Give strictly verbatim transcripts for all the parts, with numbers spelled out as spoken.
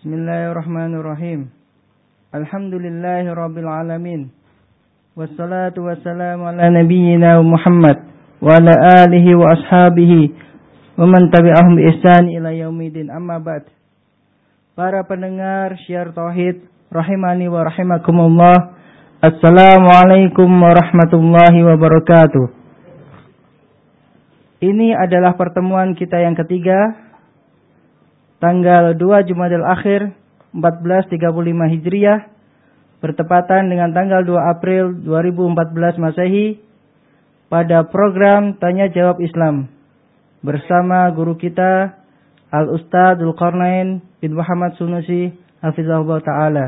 Bismillahirrahmanirrahim. Alhamdulillahirabbil alamin. Wassalatu wassalamu ala nabiyyina Muhammad wa ala alihi wa ashabihi wa man tabi'ahum bi ihsan ila yaumidin. Amma ba'd. Para pendengar syiar tauhid rahimani wa rahimakumullah. Assalamualaikum warahmatullahi wabarakatuh. Ini adalah pertemuan kita yang ketiga, tanggal dua Jumadil Akhir empat belas tiga puluh lima Hijriah, bertepatan dengan tanggal dua April dua ribu empat belas Masehi, pada program Tanya Jawab Islam bersama guru kita Al-Ustadz Dzulqarnain bin Muhammad Sunusi Hafizahullah Ta'ala.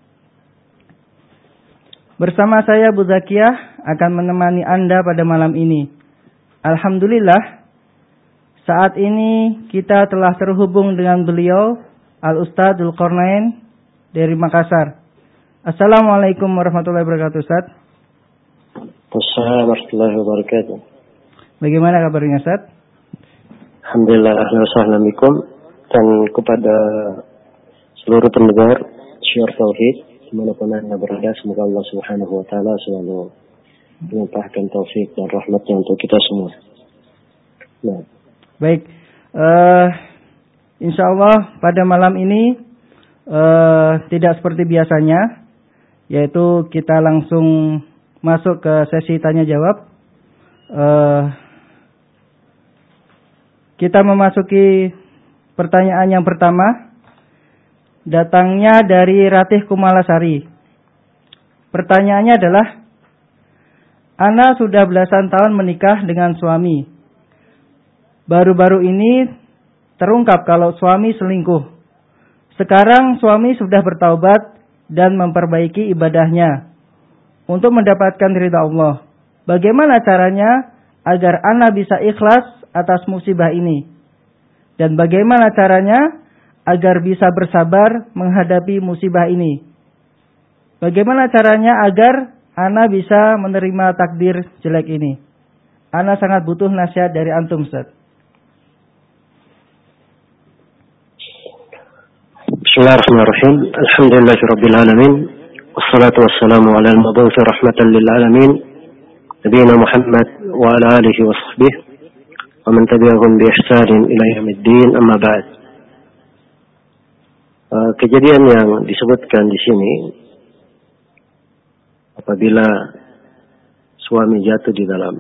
Bersama saya Bu Zakiyah akan menemani Anda pada malam ini. Alhamdulillah, saat ini kita telah terhubung dengan beliau, Al-Ustadz Dzulqarnain dari Makassar. Assalamualaikum warahmatullahi wabarakatuh, Ustaz. Assalamualaikum warahmatullahi wabarakatuh. Bagaimana kabarnya, Ustaz? Alhamdulillah, ahlan wa sahlan bikum. Dan kepada seluruh pendengar syiar tauhid dimanapun Anda berada, semoga Allah Subhanahu wa taala selalu melimpahkan taufik dan rahmatnya untuk kita semua. Nah, baik, uh, insya Allah pada malam ini uh, tidak seperti biasanya, yaitu kita langsung masuk ke sesi tanya jawab. Uh, kita memasuki pertanyaan yang pertama, datangnya dari Ratih Kumalasari. Pertanyaannya adalah, Ana sudah belasan tahun menikah dengan suami. Baru-baru ini terungkap kalau suami selingkuh. Sekarang suami sudah bertaubat dan memperbaiki ibadahnya untuk mendapatkan ridha Allah. Bagaimana caranya agar ana bisa ikhlas atas musibah ini? Dan bagaimana caranya agar bisa bersabar menghadapi musibah ini? Bagaimana caranya agar ana bisa menerima takdir jelek ini? Ana sangat butuh nasihat dari antum, Ustaz. Bismillahirrahmanirrahim. Alhamdulillahi rabbil alamin. Wassalatu wassalamu ala al-mabu'uts rahmatan lil alamin, nabiyina Muhammad wa ala alihi wa sahbihi wa man tabi'ahum bi ihsanin ila yaumiddin. Amma ba'd. Uh, kejadian yang disebutkan di sini, apabila suami jatuh di dalam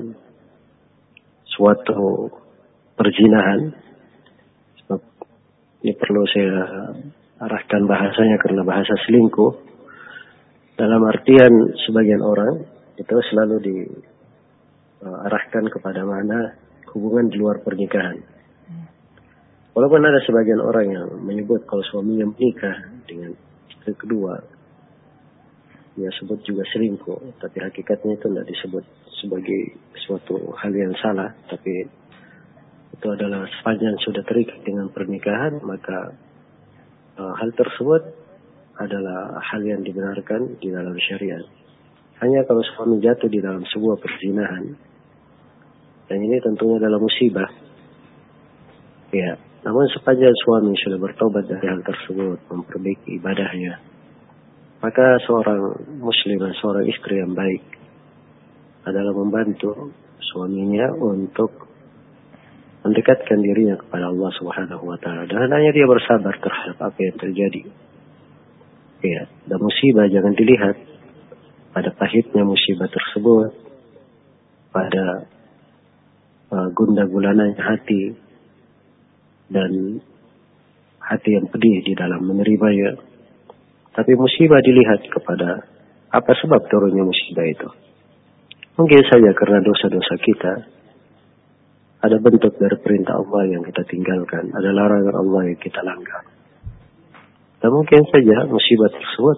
suatu perzinahan, sebab ini perlu saya arahkan bahasanya karena bahasa selingkuh, dalam artian sebagian orang itu selalu diarahkan kepada mana hubungan di luar pernikahan. Walaupun ada sebagian orang yang menyebut kalau suaminya menikah dengan istri kedua, dia sebut juga selingkuh, tapi hakikatnya itu tidak disebut sebagai suatu hal yang salah, tapi itu adalah sepanjang sudah terikat dengan pernikahan, maka uh, hal tersebut adalah hal yang dibenarkan di dalam syariat. Hanya kalau suami jatuh di dalam sebuah perzinahan, dan ini tentunya adalah musibah, ya. Namun sepanjang suami sudah bertobat dari hal tersebut, memperbaiki ibadahnya, maka seorang muslim, seorang istri yang baik adalah membantu suaminya untuk mendekatkan dirinya kepada Allah Subhanahu wa taala, dan hanya dia bersabar terhadap apa yang terjadi. Ya, dan musibah jangan dilihat pada pahitnya musibah tersebut, pada uh, gundah gulananya hati dan hati yang pedih di dalam menerimanya. Tapi musibah dilihat kepada apa sebab turunnya musibah itu. Mungkin saja karena dosa-dosa kita, ada bentuk dari perintah Allah yang kita tinggalkan, ada larangan Allah yang kita langgar. Dan mungkin saja musibah tersebut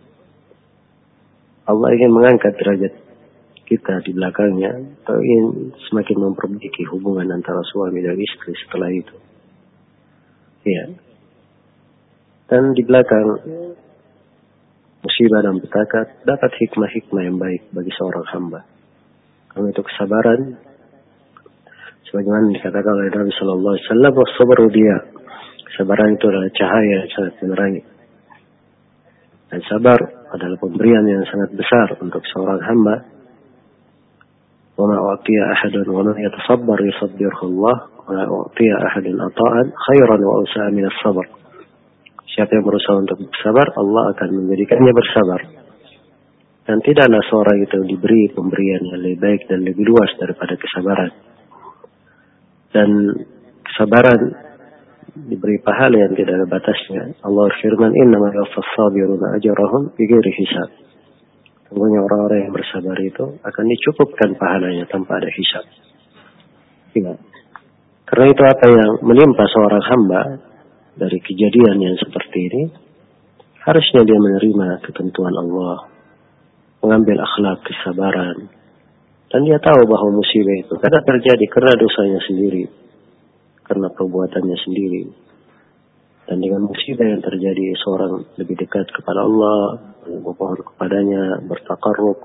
Allah ingin mengangkat derajat kita di belakangnya, atau ingin semakin memperbaiki hubungan antara suami dan istri setelah itu. Ya. Dan di belakang musibah dan petaka dapat hikmah-hikmah yang baik bagi seorang hamba. Karena itu kesabaran, sebagaimana dikatakan oleh Nabi Sallallahu Alaihi Wasallam, "Wasabru dia Kesabaran itu adalah cahaya yang sangat menerangi. Dan sabar adalah pemberian yang sangat besar untuk seorang hamba. Wa ma u'tiya ahadun wa man yatasabbar yusabbirhu Allah wa la u'tiya ahadun ata'an khairan wa awsa'a min as-sabr. Siapa yang berusaha untuk bersabar, Allah akan menjadikannya bersabar. Dan tidaklah seorang itu diberi pemberian yang lebih baik dan lebih luas daripada kesabaran. Dan kesabaran diberi pahala yang tidak ada batasnya. Allah firman, "Innama yuwaffas sabiruna ajrahum bighairi hisab." Sungguhnya orang-orang yang bersabar itu akan dicukupkan pahalanya tanpa ada hisab. Ya. Karena itu apa yang menimpa seorang hamba dari kejadian yang seperti ini, harusnya dia menerima ketentuan Allah, mengambil akhlak kesabaran, dan dia tahu bahwa musibah itu kadang terjadi karena dosanya sendiri, karena perbuatannya sendiri. Dan dengan musibah yang terjadi, seorang lebih dekat kepada Allah, bermohon kepadanya, bertakarrub.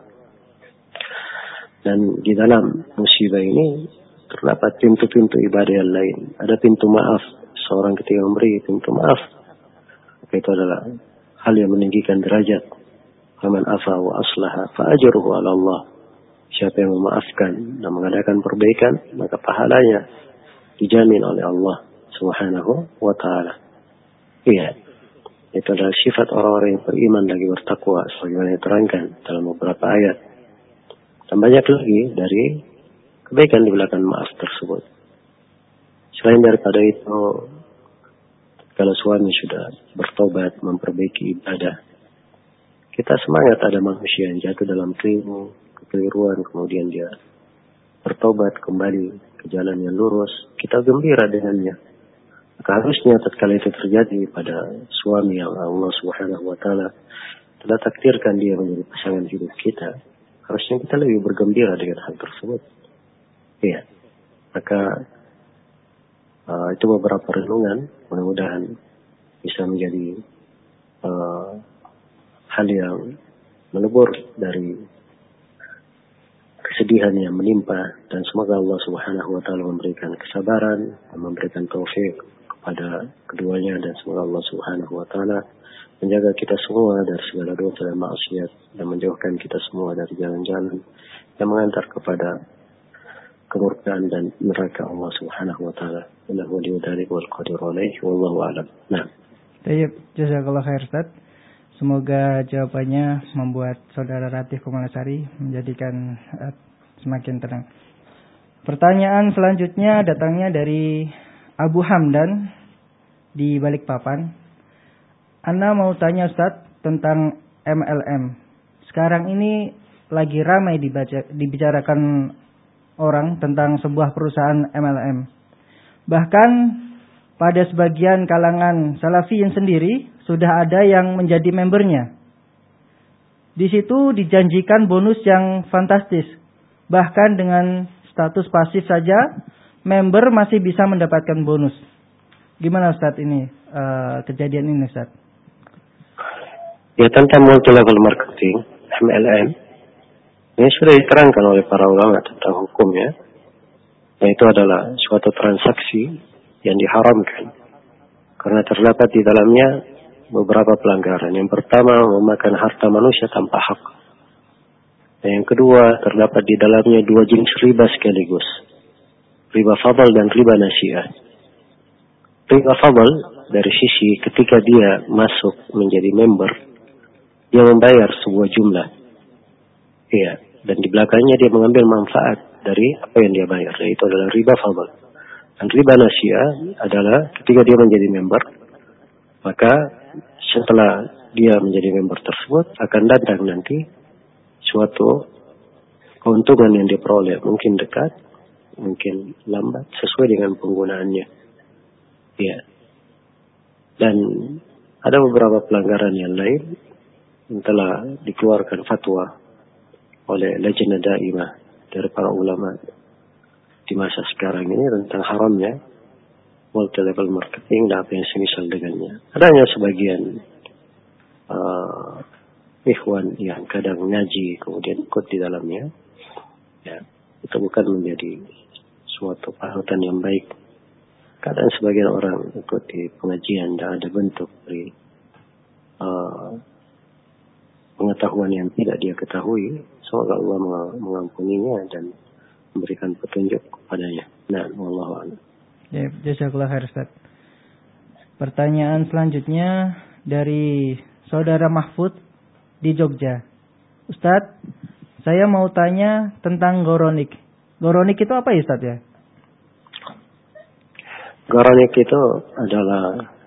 Dan di dalam musibah ini terdapat pintu-pintu ibadah yang lain. Ada pintu maaf. Seorang ketika memberi pintu maaf, maka itu adalah hal yang meninggikan derajat. Faman afa wa aslaha fa ajruhu 'ala Allah. Siapa yang memaafkan dan mengadakan perbaikan, maka pahalanya dijamin oleh Allah Subhanahu wa taala. Iya. Itu adalah sifat orang-orang yang beriman lagi bertakwa sebagaimana diterangkan dalam beberapa ayat. Dan banyak lagi dari kebaikan di belakang maaf tersebut. Selain daripada itu, kalau suami sudah bertobat, memperbaiki ibadah, kita semangat ada manusia yang jatuh dalam keliru, kekeliruan, kemudian dia bertobat kembali ke jalan yang lurus, kita gembira dengannya. Maka harusnya tatkala itu terjadi pada suami yang Allah Subhanahu wa taala telah takdirkan dia menjadi pasangan hidup kita, harusnya kita lebih bergembira dengan hal tersebut. Iya. Maka uh, itu beberapa renungan, mudah-mudahan bisa menjadi uh, hal yang melebur dari kesedihan yang menimpa, dan semoga Allah Subhanahu wa taala memberikan kesabaran dan memberikan taufik kepada keduanya, dan semoga Allah Subhanahu wa taala menjaga kita semua dari segala dosa dan maksiat, dan menjauhkan kita semua dari jalan-jalan yang mengantar kepada kemurkaan dan neraka Allah Subhanahu wa taala. Innahu waliyudzalik wal qadiru alaihi wallahu a'lam. Nah. Baik, jazakallahu khair Ustaz. Semoga jawabannya membuat Saudara Ratih Kumalasari menjadikan uh, semakin tenang. Pertanyaan selanjutnya datangnya dari Abu Hamdan di Balikpapan. Ana mau tanya Ustaz tentang M L M. Sekarang ini lagi ramai dibaca, dibicarakan orang tentang sebuah perusahaan M L M. Bahkan pada sebagian kalangan Salafiyin sendiri sudah ada yang menjadi membernya. Di situ dijanjikan bonus yang fantastis. Bahkan dengan status pasif saja, member masih bisa mendapatkan bonus. Gimana Ustaz ini uh, kejadian ini Ustaz? Ya, tentang multi level marketing M L M ini sudah diterangkan oleh para ulama tentang hukumnya. Yaitu adalah suatu transaksi yang diharamkan karena terdapat di dalamnya beberapa pelanggaran. Yang pertama, memakan harta manusia tanpa hak. Dan yang kedua, terdapat di dalamnya dua jenis riba sekaligus, riba fadl dan riba nasi'ah. Riba fadl dari sisi ketika dia masuk menjadi member, dia membayar sebuah jumlah, iya, dan di belakangnya dia mengambil manfaat dari apa yang dia bayar. Itu adalah riba fadl. Dan riba nasi'ah adalah ketika dia menjadi member, maka setelah dia menjadi member tersebut akan datang nanti suatu keuntungan yang diperoleh, mungkin dekat, mungkin lambat, sesuai dengan penggunaannya. Ya. Dan ada beberapa pelanggaran yang lain yang telah dikeluarkan fatwa oleh Lajnah Daimah dari para ulama di masa sekarang ini tentang haramnya multi level marketing dan apa yang semisal dengannya. Adanya sebagian uh, ikhwan yang kadang ngaji kemudian ikut di dalamnya, ya, itu bukan menjadi suatu panutan yang baik. Kadang sebagian orang ikut di pengajian dan ada bentuk dari uh, pengetahuan yang tidak dia ketahui. Semoga Allah mengampuninya dan memberikan petunjuk kepadanya. Nah, wallahu a'lam. Ya, jazakallah khair Ustaz. Pertanyaan selanjutnya dari Saudara Mahfud di Jogja. Ustaz, saya mau tanya tentang goronik. Goronik itu apa ya Ustaz ya? Goronik itu adalah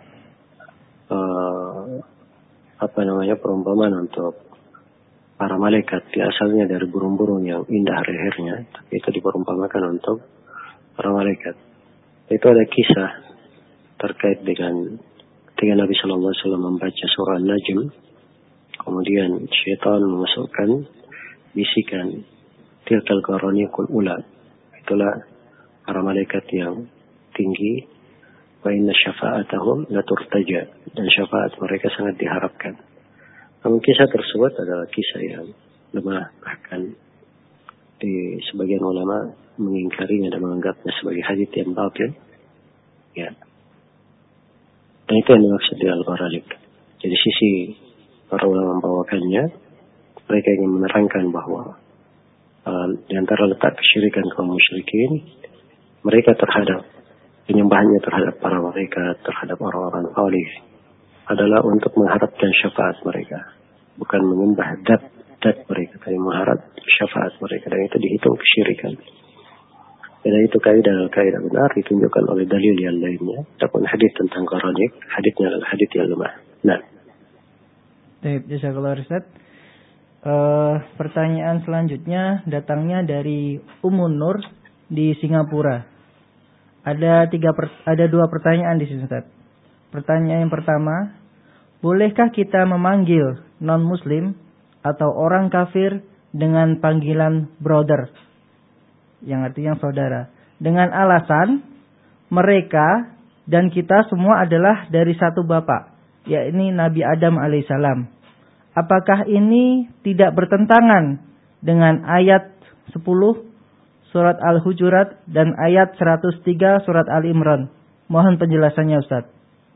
uh, apa namanya perumpamaan untuk para malaikat. Dia asalnya dari burung-burung yang indah lehernya, tapi itu diperumpamakan untuk para malaikat. Itu ada kisah terkait dengan ketika Nabi Shallallahu Alaihi Wasallam membaca surah An-Najm, kemudian syaitan memasukkan bisikan tilkal goronikul ula. Itulah para malaikat yang tinggi. Wa inna syafa'atahum la turtaja, dan syafaat mereka sangat diharapkan. Namun kisah tersebut adalah kisah yang lemah, bahkan di sebagian ulama mengingkarinya dan menganggapnya sebagai hadits yang batil. Ya. Dan itu yang dimaksud di Al-Gharalik. Jadi sisi para ulama membawakannya, mereka ingin menerangkan bahwa uh, di antara letak kesyirikan kaum musyrikin, mereka terhadap penyembahannya terhadap para malaikat, terhadap orang-orang salih adalah untuk mengharapkan syafaat mereka, bukan menyembah dat dat mereka, tapi mengharap syafaat mereka, dan itu dihitung kesyirikan. Dan itu kaidah kaidah benar ditunjukkan oleh dalil yang lainnya. Adapun hadis tentang goronik, hadisnya adalah hadis yang lemah. Nah, baik, jazakallah Ustaz. Uh, pertanyaan selanjutnya datangnya dari Umun Nur di Singapura. Ada tiga per, ada dua pertanyaan di sini Ustaz. Pertanyaan yang pertama, bolehkah kita memanggil non-muslim atau orang kafir dengan panggilan brother, yang artinya saudara, dengan alasan mereka dan kita semua adalah dari satu bapak, yakni Nabi Adam alaihissalam? Apakah ini tidak bertentangan dengan ayat sepuluh Surat Al-Hujurat dan ayat seratus tiga Surat Al-Imran? Mohon penjelasannya Ustaz.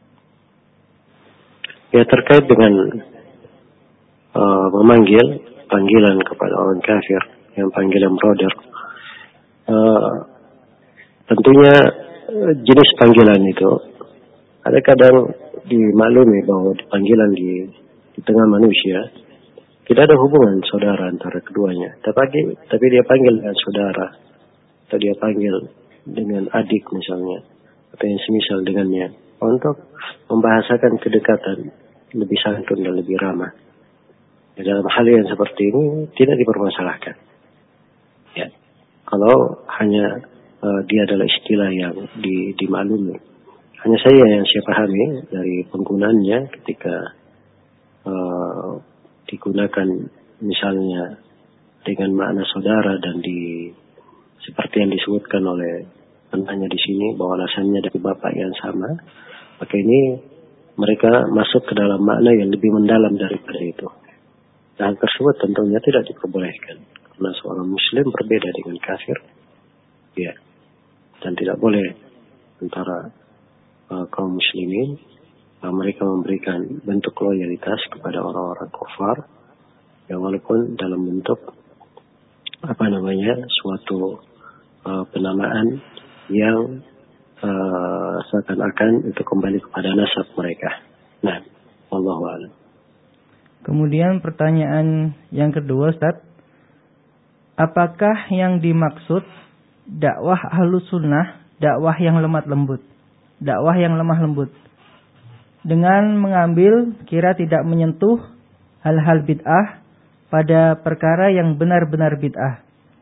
Ya, terkait dengan uh, memanggil panggilan kepada orang kafir, yang panggilan brother, uh, tentunya uh, jenis panggilan itu ada kadang dimaklumi bahwa panggilan di, di tengah manusia tidak ada hubungan saudara antara keduanya, tapi tapi dia panggil dengan saudara, atau dia panggil dengan adik misalnya, atau yang semisal dengannya, untuk membahasakan kedekatan lebih santun dan lebih ramah. Ya, dalam hal yang seperti ini tidak dipermasalahkan. Ya, kalau hanya uh, dia adalah istilah yang di, dimaklumi. Hanya saya yang saya pahami dari penggunaannya ketika uh, digunakan misalnya dengan makna saudara dan di seperti yang disebutkan oleh penanya di sini bahwa alasannya dari bapak yang sama, maka ini mereka masuk ke dalam makna yang lebih mendalam daripada itu. Dan hal tersebut tentunya tidak diperbolehkan karena seorang muslim berbeda dengan kafir, ya, dan tidak boleh antara uh, kaum muslimin uh, mereka memberikan bentuk loyalitas kepada orang-orang kafir, ya, walaupun dalam bentuk apa namanya suatu uh, penamaan yang uh, seakan-akan itu kembali kepada nasab mereka. Nah, wallahu a'lam. Kemudian pertanyaan yang kedua Ustaz, apakah yang dimaksud dakwah ahlus sunnah, dakwah yang lemah lembut, dakwah yang lemah lembut, dengan mengambil kira tidak menyentuh hal-hal bid'ah pada perkara yang benar-benar bid'ah?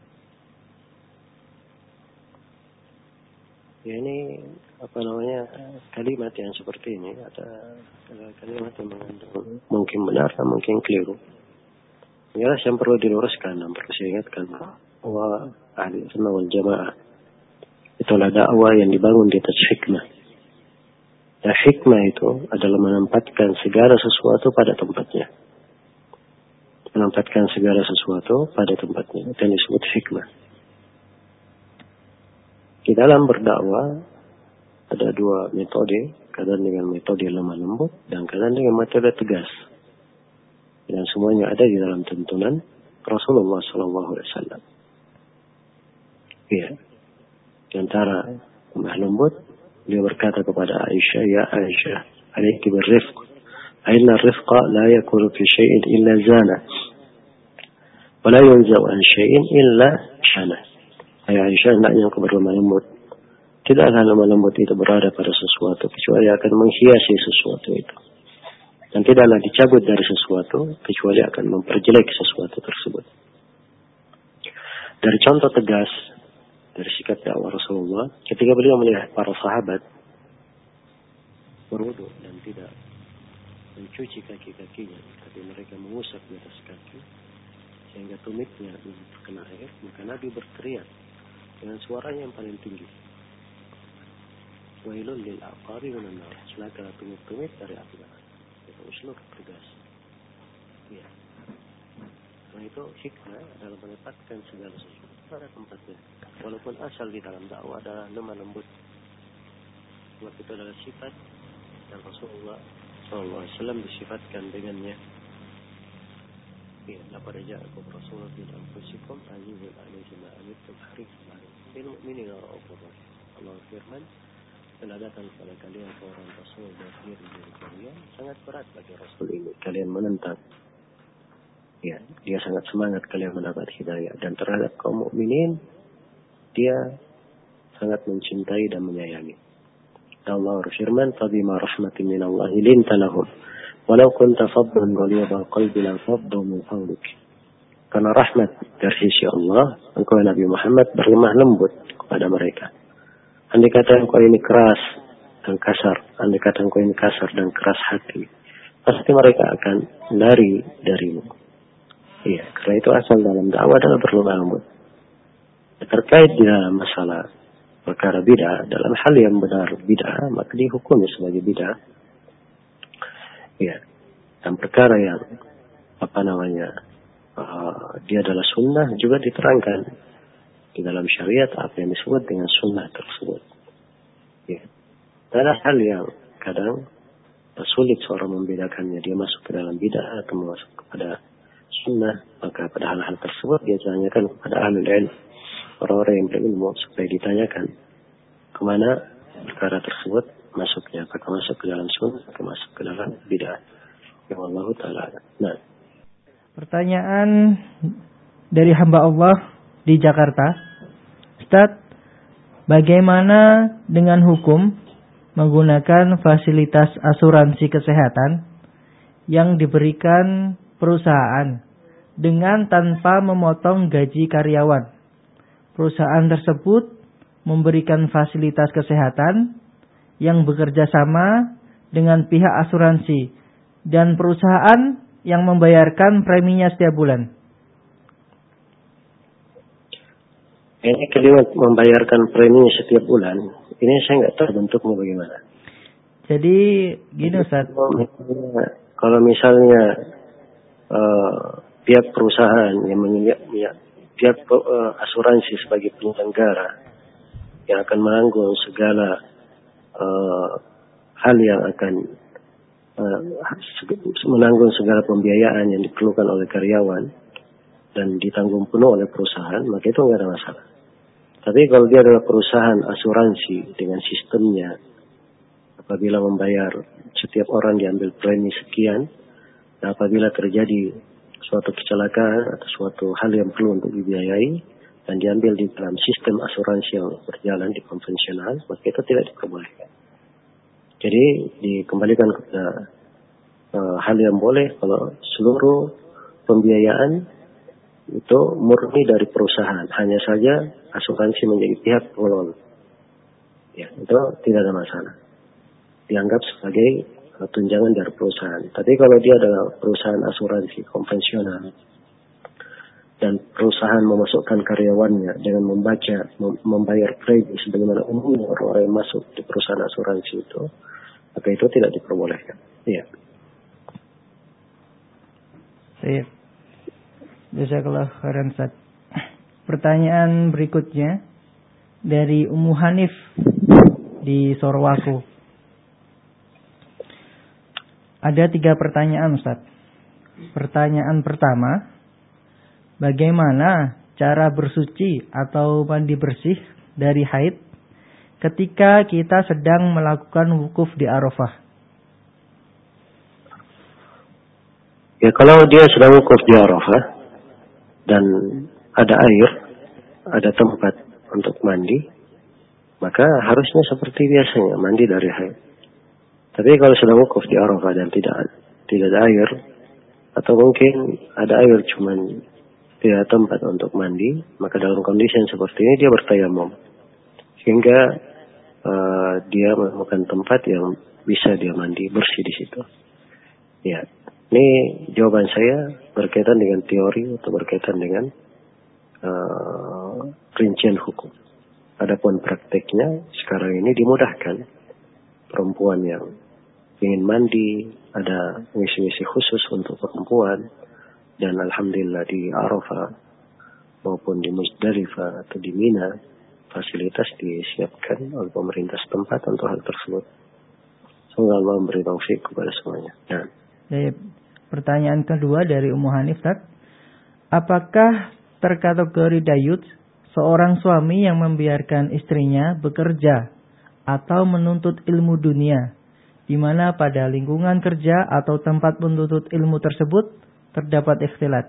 Ya, ini apa namanya kalimat yang seperti ini ada, ada kalimat yang mengandung mungkin benar dan mungkin keliru. Jelas yang perlu diluruskan dan perlu saya ingatkan bahwa ahli sunnah wal jamaah itulah dakwah yang dibangun di atas hikmah. Dan hikmah itu adalah menempatkan segala sesuatu pada tempatnya. Menempatkan segala sesuatu pada tempatnya. Itu yang disebut hikmah. Di dalam berdakwah ada dua metode, kadang dengan metode lemah lembut dan kadang dengan metode tegas. Dan semuanya ada di dalam tuntunan Rasulullah Sallallahu Alaihi Wasallam. Ya, di antara lemah lembut, dia berkata kepada Aisyah, ya Aisyah, alaiki birrifq, inna rifqa la yakunu fi syai'in illa zana, wa la yunzau an syai'in illa syana. Hai Aisyah, hendaknya engkau berlemah lembut. Tidaklah lemah lembut itu berada pada sesuatu kecuali akan menghiasi sesuatu itu. Dan tidaklah dicabut dari sesuatu kecuali akan memperjelek sesuatu tersebut. Dari contoh tegas dari sikap dakwah Rasulullah ketika beliau melihat para sahabat berwudu dan tidak mencuci kaki-kakinya, tapi mereka mengusap di atas kaki sehingga tumitnya terkena air, maka Nabi berteriak dengan suaranya yang paling tinggi, wailul lil aqabi minan nar, celaka tumit-tumit dari api neraka. Itu uslub tegas. Ya. Nah itu hikmah dalam menetapkan segala sesuatu pada tempatnya. Walaupun asal di dalam dakwah adalah lemah lembut. Sebab itu adalah sifat yang Rasulullah Sallallahu Alaihi Wasallam disifatkan dengannya. Ya, laqad ja'akum rasulun min anfusikum azizun 'alaihi ma anittum harisun 'alaikum bil mu'minina ra'ufur rahim. Allah firman, telah datang kepada kalian seorang Rasul dari diri kalian, sangat berat bagi Rasul ini kalian menentang. Ya, dia sangat semangat kalian mendapat hidayah, dan terhadap kaum mukminin dia sangat mencintai dan menyayangi. Allah berfirman, "Fabima rahmatin minallahi linta lahum, walau kunta faddan ghalidhal qalbi lan faddu min hawlik." Karena rahmat dari sisi Allah, engkau Nabi Muhammad berlemah lembut kepada mereka. Andai kata engkau ini keras dan kasar, andai kata engkau ini kasar dan keras hati, pasti mereka akan lari darimu. Iya, karena itu asal dalam dakwah adalah berlemah lembut. Terkait dengan masalah perkara bid'ah, dalam hal yang benar bid'ah, maka dihukumi sebagai bid'ah. Iya, dan perkara yang apa namanya uh, dia adalah sunnah juga diterangkan di dalam syariat apa yang disebut dengan sunnah tersebut. Ya. Ada hal yang kadang sulit seorang membedakannya, dia masuk ke dalam bid'ah atau masuk kepada sunnah, maka pada hal-hal tersebut dia tanyakan kepada ahlul ilm, orang-orang yang berilmu, supaya ditanyakan kemana perkara tersebut masuknya, apakah masuk ke dalam sunnah atau masuk ke dalam bid'ah. Ya Allah Ta'ala. Nah, pertanyaan dari hamba Allah di Jakarta, Ustaz, bagaimana dengan hukum menggunakan fasilitas asuransi kesehatan yang diberikan perusahaan dengan tanpa memotong gaji karyawan? Perusahaan tersebut memberikan fasilitas kesehatan yang bekerja sama dengan pihak asuransi dan perusahaan yang membayarkan preminya setiap bulan. Ini kalimat membayarkan premi setiap bulan, ini saya nggak tahu bentuknya bagaimana. Jadi gini Ustaz. Kalau misalnya uh, pihak perusahaan yang menyediakan, pihak uh, asuransi sebagai penyelenggara yang akan menanggung segala uh, hal yang akan uh, menanggung segala pembiayaan yang diperlukan oleh karyawan dan ditanggung penuh oleh perusahaan, maka itu nggak ada masalah. Tapi kalau dia adalah perusahaan asuransi dengan sistemnya, apabila membayar setiap orang diambil premi sekian, dan apabila terjadi suatu kecelakaan atau suatu hal yang perlu untuk dibiayai dan diambil di dalam sistem asuransi yang berjalan di konvensional, maka itu tidak diperbolehkan. Jadi dikembalikan kepada uh, hal yang boleh kalau seluruh pembiayaan itu murni dari perusahaan, hanya saja asuransi menjadi pihak pengelola. Ya, itu tidak ada masalah. Dianggap sebagai uh, tunjangan dari perusahaan. Tapi kalau dia adalah perusahaan asuransi konvensional dan perusahaan memasukkan karyawannya dengan membaca, mem- membayar premi sebagaimana umumnya orang-orang yang masuk di perusahaan asuransi itu, maka itu tidak diperbolehkan. Iya. Siap. Jazakallah khairan Ustaz. Pertanyaan berikutnya dari Ummu Hanif di Sorwaku. Ada tiga pertanyaan, Ustaz. Pertanyaan pertama, bagaimana cara bersuci atau mandi bersih dari haid ketika kita sedang melakukan wukuf di Arafah? Ya, kalau dia sedang wukuf di Arafah dan ada air, ada tempat untuk mandi, maka harusnya seperti biasanya mandi dari haid. Tapi kalau sedang wukuf di Arafah dan tidak tidak ada air, atau mungkin ada air cuman tidak ada tempat untuk mandi, maka dalam kondisi yang seperti ini dia bertayamum, sehingga uh, dia menemukan tempat yang bisa dia mandi bersih di situ. Ya, ini jawaban saya berkaitan dengan teori atau berkaitan dengan uh, rincian hukum. Adapun prakteknya sekarang ini dimudahkan. Perempuan yang ingin mandi, ada misi-misi khusus untuk perempuan, dan alhamdulillah di Arafah maupun di Muzdalifah atau di Mina fasilitas disiapkan oleh pemerintah setempat untuk hal tersebut. Semoga Allah memberi taufik kepada semuanya. Nah. Jadi, pertanyaan kedua dari Ummu Hanif, Tad. Apakah terkategori dayut seorang suami yang membiarkan istrinya bekerja atau menuntut ilmu dunia, di mana pada lingkungan kerja atau tempat menuntut ilmu tersebut terdapat ikhtilat?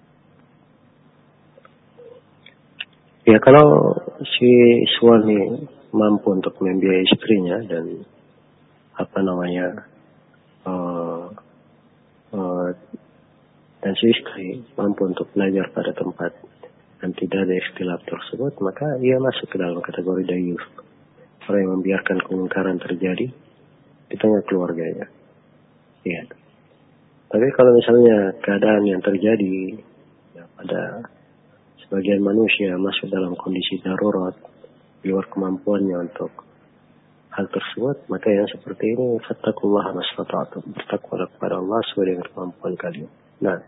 Ya, kalau si suami mampu untuk membiayai istrinya dan apa namanya uh, uh, dan si istri mampu untuk belajar pada tempat dan tidak ada ikhtilat tersebut, maka ia masuk ke dalam kategori dayus, orang yang membiarkan kemungkaran terjadi di tengah keluarganya. Ya. Tapi kalau misalnya keadaan yang terjadi ya, pada sebagian manusia masuk dalam kondisi darurat di luar kemampuannya untuk hal tersebut, maka yang seperti ini fattaqullaha mastata'tum, bertakwalah kepada Allah sesuai dengan kemampuan kalian. Nah,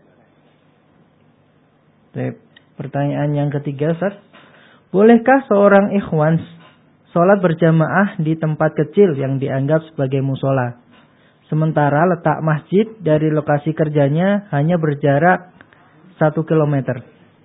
pertanyaan yang ketiga, Ustaz. Bolehkah seorang ikhwan sholat berjamaah di tempat kecil yang dianggap sebagai musola, sementara letak masjid dari lokasi kerjanya hanya berjarak satu kilometer?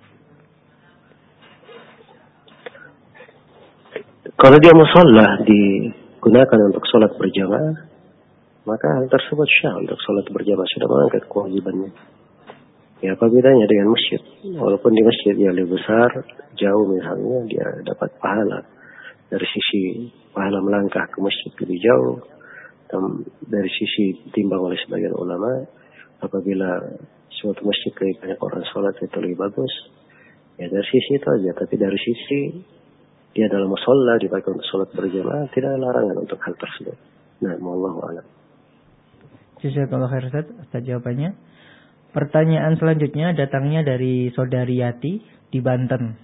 Kalau dia musola digunakan untuk sholat berjamaah, maka hal tersebut syah untuk sholat berjamaah, sudah mengangkat kewajibannya. Ya, apa bedanya dengan masjid? Walaupun di masjid dia lebih besar, jauh misalnya, dia dapat pahala. Dari sisi pahala melangkah ke masjid lebih jauh, dan dari sisi timbang oleh sebagian ulama, apabila suatu masjid lebih banyak orang sholat itu lebih bagus. Ya, dari sisi itu aja. Tapi dari sisi dia dalam musola dipakai untuk sholat berjamaah, tidak ada larangan untuk hal tersebut. Nah, wallahu a'lam. Jazakallahu khairan, Ustaz, atas jawabannya. Pertanyaan selanjutnya datangnya dari Saudari Yati di Banten.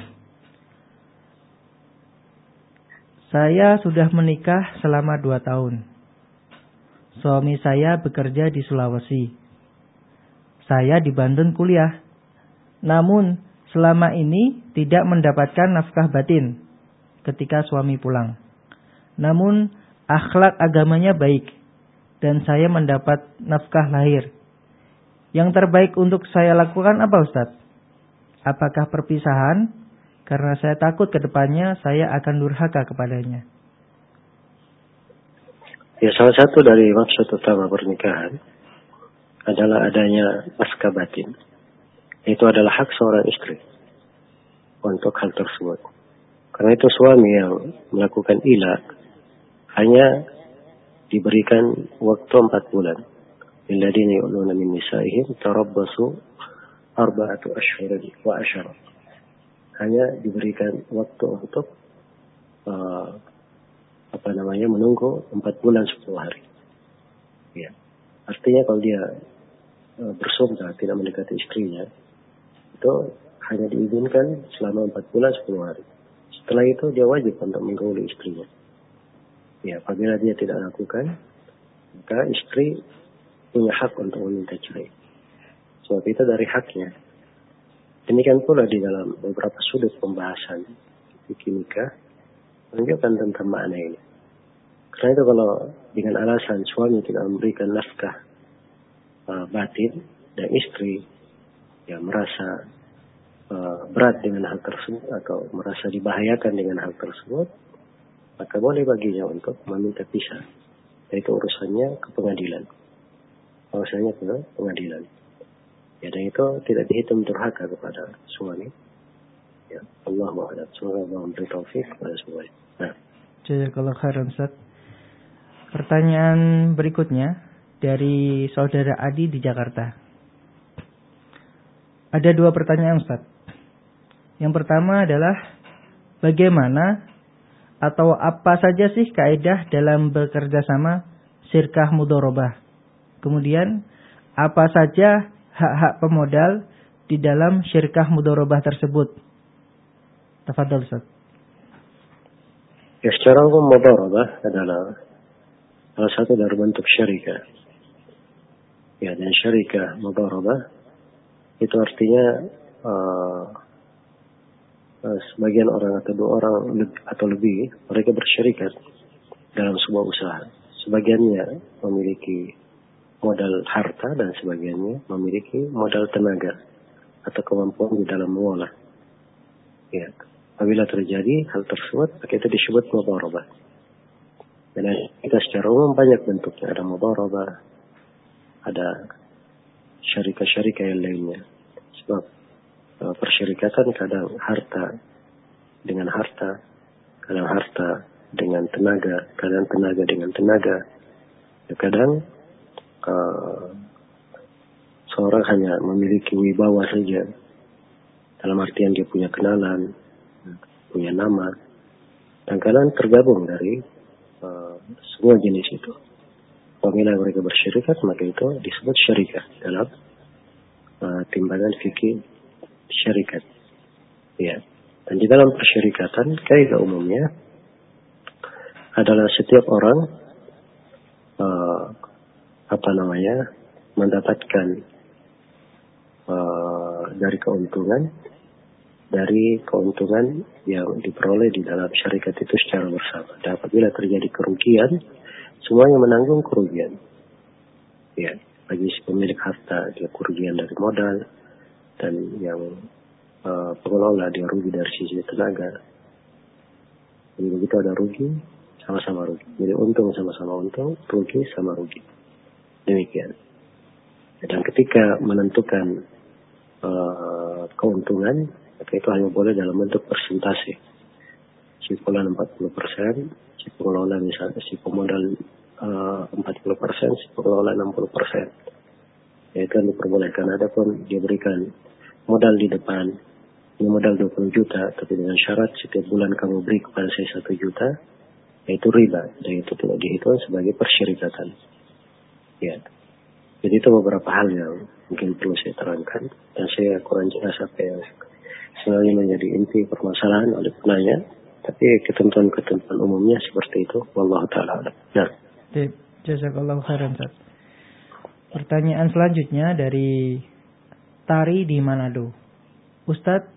Saya sudah menikah selama dua tahun. Suami saya bekerja di Sulawesi. Saya di Banten kuliah. Namun selama ini tidak mendapatkan nafkah batin ketika suami pulang. Namun akhlak agamanya baik dan saya mendapat nafkah lahir. Yang terbaik untuk saya lakukan apa, Ustaz? Apakah perpisahan? Karena saya takut ke depannya saya akan durhaka kepadanya. Ya, salah satu dari maksud utama pernikahan adalah adanya nafkah batin. Itu adalah hak seorang istri untuk hal tersebut. Karena itu suami yang melakukan ila hanya diberikan waktu empat bulan. Alladhina yu'luna min nisa'ihim tarabbasu arba'atu ashhurin wa asyara. Hanya diberikan waktu untuk uh, apa namanya menunggu empat bulan sepuluh hari. Ya, artinya kalau dia uh, bersumpah tidak mendekati istrinya, itu hanya diizinkan selama empat bulan sepuluh hari. Setelah itu dia wajib untuk menggauli istrinya. Ya, apabila dia tidak lakukan, maka istri punya hak untuk meminta cerai. Sebab itu dari haknya. Demikian pula di dalam beberapa sudut pembahasan fikih nikah menunjukkan tentang makna ini. Karena itu kalau dengan alasan suami tidak memberikan nafkah uh, batin dan istri ya merasa uh, berat dengan hal tersebut atau merasa dibahayakan dengan hal tersebut, maka boleh baginya untuk meminta pisah. Itu urusannya ke pengadilan. Urusannya ke pengadilan. Ya, dan itu tidak dihitung durhaka kepada suami. Ya, Allahu a'lam. Semoga Allah memberi taufik kepada semuanya. Nah. Jazakallahu khairan, Ustaz. Pertanyaan berikutnya dari saudara Adi di Jakarta. Ada dua pertanyaan, Ustaz. Yang pertama adalah bagaimana atau apa saja sih kaidah dalam bekerja sama syirkah mudharabah? Kemudian apa saja hak-hak pemodal di dalam syirkah mudharabah tersebut? Tafadhol, Ustaz. Ya, secara umum mudharabah adalah salah satu dari bentuk syarikah. Ya, dan syarikah mudharabah itu artinya uh, uh, sebagian orang atau dua orang le- atau lebih mereka bersyarikat dalam sebuah usaha. Sebagiannya memiliki modal harta dan sebagiannya memiliki modal tenaga atau kemampuan di dalam mengolah. Ya, apabila terjadi hal tersebut, maka itu disebut mudharabah. Dan kita secara umum banyak bentuknya. Ada mudharabah, ada syarikah-syarikah yang lainnya. Sebab uh, persyarikatan kadang harta dengan harta, kadang harta dengan tenaga, kadang tenaga dengan tenaga. Ya, kadang uh, seorang hanya memiliki wibawa saja. Dalam artian dia punya kenalan, punya nama. Dan kadang tergabung dari Uh, semua jenis itu. Apabila mereka bersyarikat, maka itu disebut syarikah dalam uh, timbangan fikih syarikat. Ya. Dan di dalam persyarikatan, kaidah umumnya adalah setiap orang uh, apa namanya mendapatkan uh, dari keuntungan dari keuntungan yang diperoleh di dalam syarikat itu secara bersama. Dan apabila terjadi kerugian, semuanya menanggung kerugian. Ya, bagi si pemilik harta dia kerugian dari modal, dan yang uh, pengelola dia rugi dari sisi tenaga. Jadi begitu ada rugi, sama-sama rugi. Jadi untung sama-sama untung, rugi sama rugi. Demikian. Dan ketika menentukan uh, keuntungan, maka itu hanya boleh dalam bentuk persentase. Si pengelola empat puluh persen, si pengelola misalnya si pemodal uh, empat puluh persen, si pengelola enam puluh persen. Ya, itu yang diperbolehkan. Adapun dia berikan modal di depan, ini modal dua puluh juta, tapi dengan syarat setiap bulan kamu beri kepada saya satu juta, yaitu riba. Dan itu tidak dihitung sebagai persyarikatan. Ya. Jadi itu beberapa hal yang mungkin perlu saya terangkan. Dan saya kurang jelas apa yang sebenarnya menjadi inti permasalahan oleh penanya, tapi ketentuan-ketentuan umumnya seperti itu. Wallahu ta'ala a'lam. Nah. Jazakallahu khairan, Ustaz. Pertanyaan selanjutnya dari Tari di Manado. Ustaz,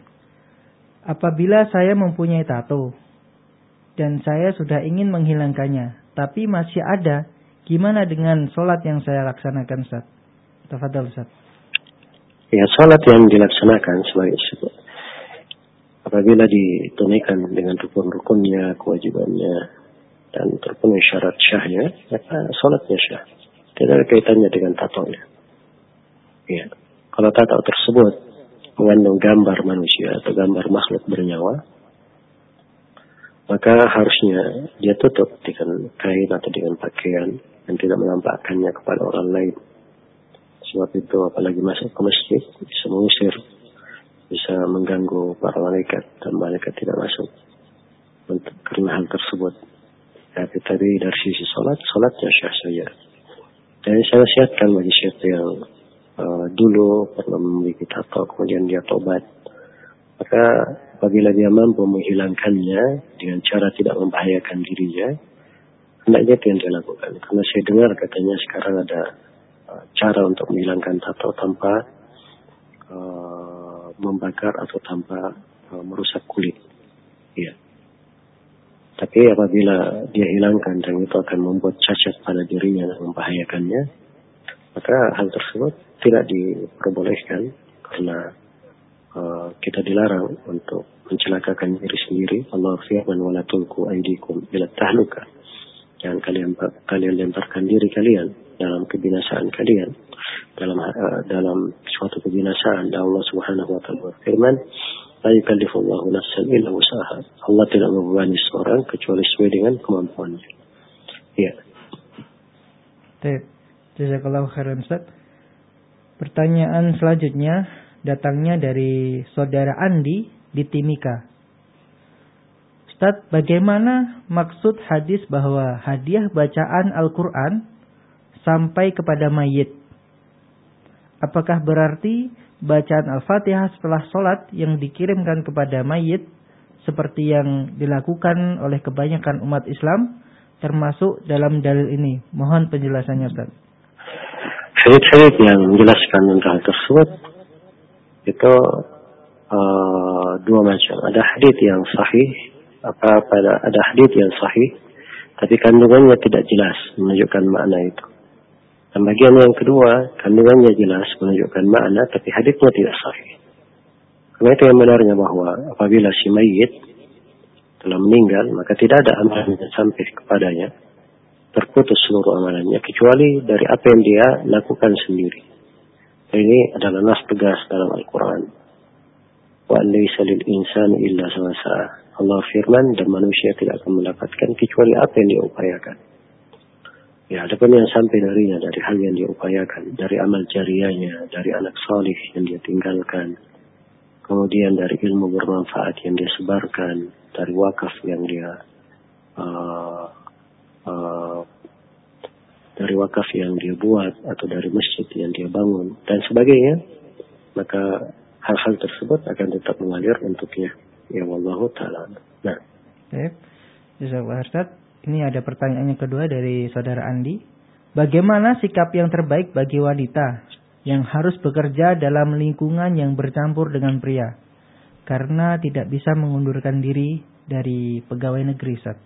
apabila saya mempunyai tato dan saya sudah ingin menghilangkannya, tapi masih ada, gimana dengan sholat yang saya laksanakan, Ustaz? Tafadhol, Ustaz. Ya, salat yang dilaksanakan sebagai sebab apabila ditunaikan dengan rukun-rukunnya, kewajibannya, dan terpenuhi syarat syahnya, maka salatnya syah. Tidak ada kaitannya dengan tatonya. Ya, kalau tato tersebut mengandung gambar manusia atau gambar makhluk bernyawa, maka harusnya dia tutup dengan kain atau dengan pakaian dan tidak menampakkannya kepada orang lain. Sebab itu apalagi masuk ke masjid bisa mengusir, bisa mengganggu para malaikat dan malaikat tidak masuk untuk karena hal tersebut. Tapi tadi dari sisi solat, solatnya syah saja. Dan saya nasihatkan bagi siapa yang uh, dulu pernah memiliki tato kemudian dia tobat, maka apabila dia mampu menghilangkannya dengan cara tidak membahayakan dirinya, hendaknya itu yang dia lakukan. Karena saya dengar katanya sekarang ada cara untuk menghilangkan tato tanpa uh, membakar atau tanpa uh, merusak kulit. Ya. Tapi apabila dia hilangkan dan itu akan membuat cacat pada dirinya dan membahayakannya, maka hal tersebut tidak diperbolehkan karena uh, kita dilarang untuk mencelakakan diri sendiri. Allah firman, "Wala tulqu aydikum ila tahluka." Jangan kalian kalian lemparkan diri kalian dalam kebinasaan kalian, dalam uh, dalam suatu kebinasaan. Dan Allah Subhanahu wa taala berfirman, "La yukallifullahu nafsan illa wus'aha." Allah tidak membebani seorang kecuali sesuai dengan kemampuannya. Ya. Baik. Jazakallahu khairan, Ustaz. Pertanyaan selanjutnya datangnya dari saudara Andi di Timika. Ustaz, bagaimana maksud hadis bahwa hadiah bacaan Al-Quran sampai kepada mayit? Apakah berarti bacaan Al-Fatihah setelah sholat yang dikirimkan kepada mayit seperti yang dilakukan oleh kebanyakan umat Islam termasuk dalam dalil ini? Mohon penjelasannya, Ustaz. Hadis-hadis yang menjelaskan tentang hal tersebut itu uh, dua macam. Ada hadis yang sahih, apa pada ada hadis yang sahih, tapi kandungannya tidak jelas menunjukkan makna itu. Dan bagian yang kedua, kandungannya jelas menunjukkan makna, tapi hadisnya tidak sahih. Karena itu yang benarnya bahwa apabila si mayit telah meninggal, maka tidak ada amalan yang sampai kepadanya, terputus seluruh amalannya, kecuali dari apa yang dia lakukan sendiri. Dan ini adalah nas tegas dalam Al-Quran. Wa laysa lil insani illa ma sa'a. Allah firman, dan manusia tidak akan mendapatkan kecuali apa yang dia upayakan. Ya, ada pun yang sampai darinya dari hal yang dia upayakan, dari amal jariahnya, dari anak salih yang dia tinggalkan, kemudian dari ilmu bermanfaat yang dia sebarkan, dari wakaf yang dia uh, uh, dari wakaf yang dia buat, atau dari masjid yang dia bangun dan sebagainya, maka hal-hal tersebut akan tetap mengalir untuknya. Ya wallahu ta'ala. Nah. Baik. Jazakallahu Ustaz. Ini ada pertanyaan yang kedua dari saudara Andi. Bagaimana sikap yang terbaik bagi wanita yang harus bekerja dalam lingkungan yang bercampur dengan pria karena tidak bisa mengundurkan diri dari pegawai negeri, Ustaz?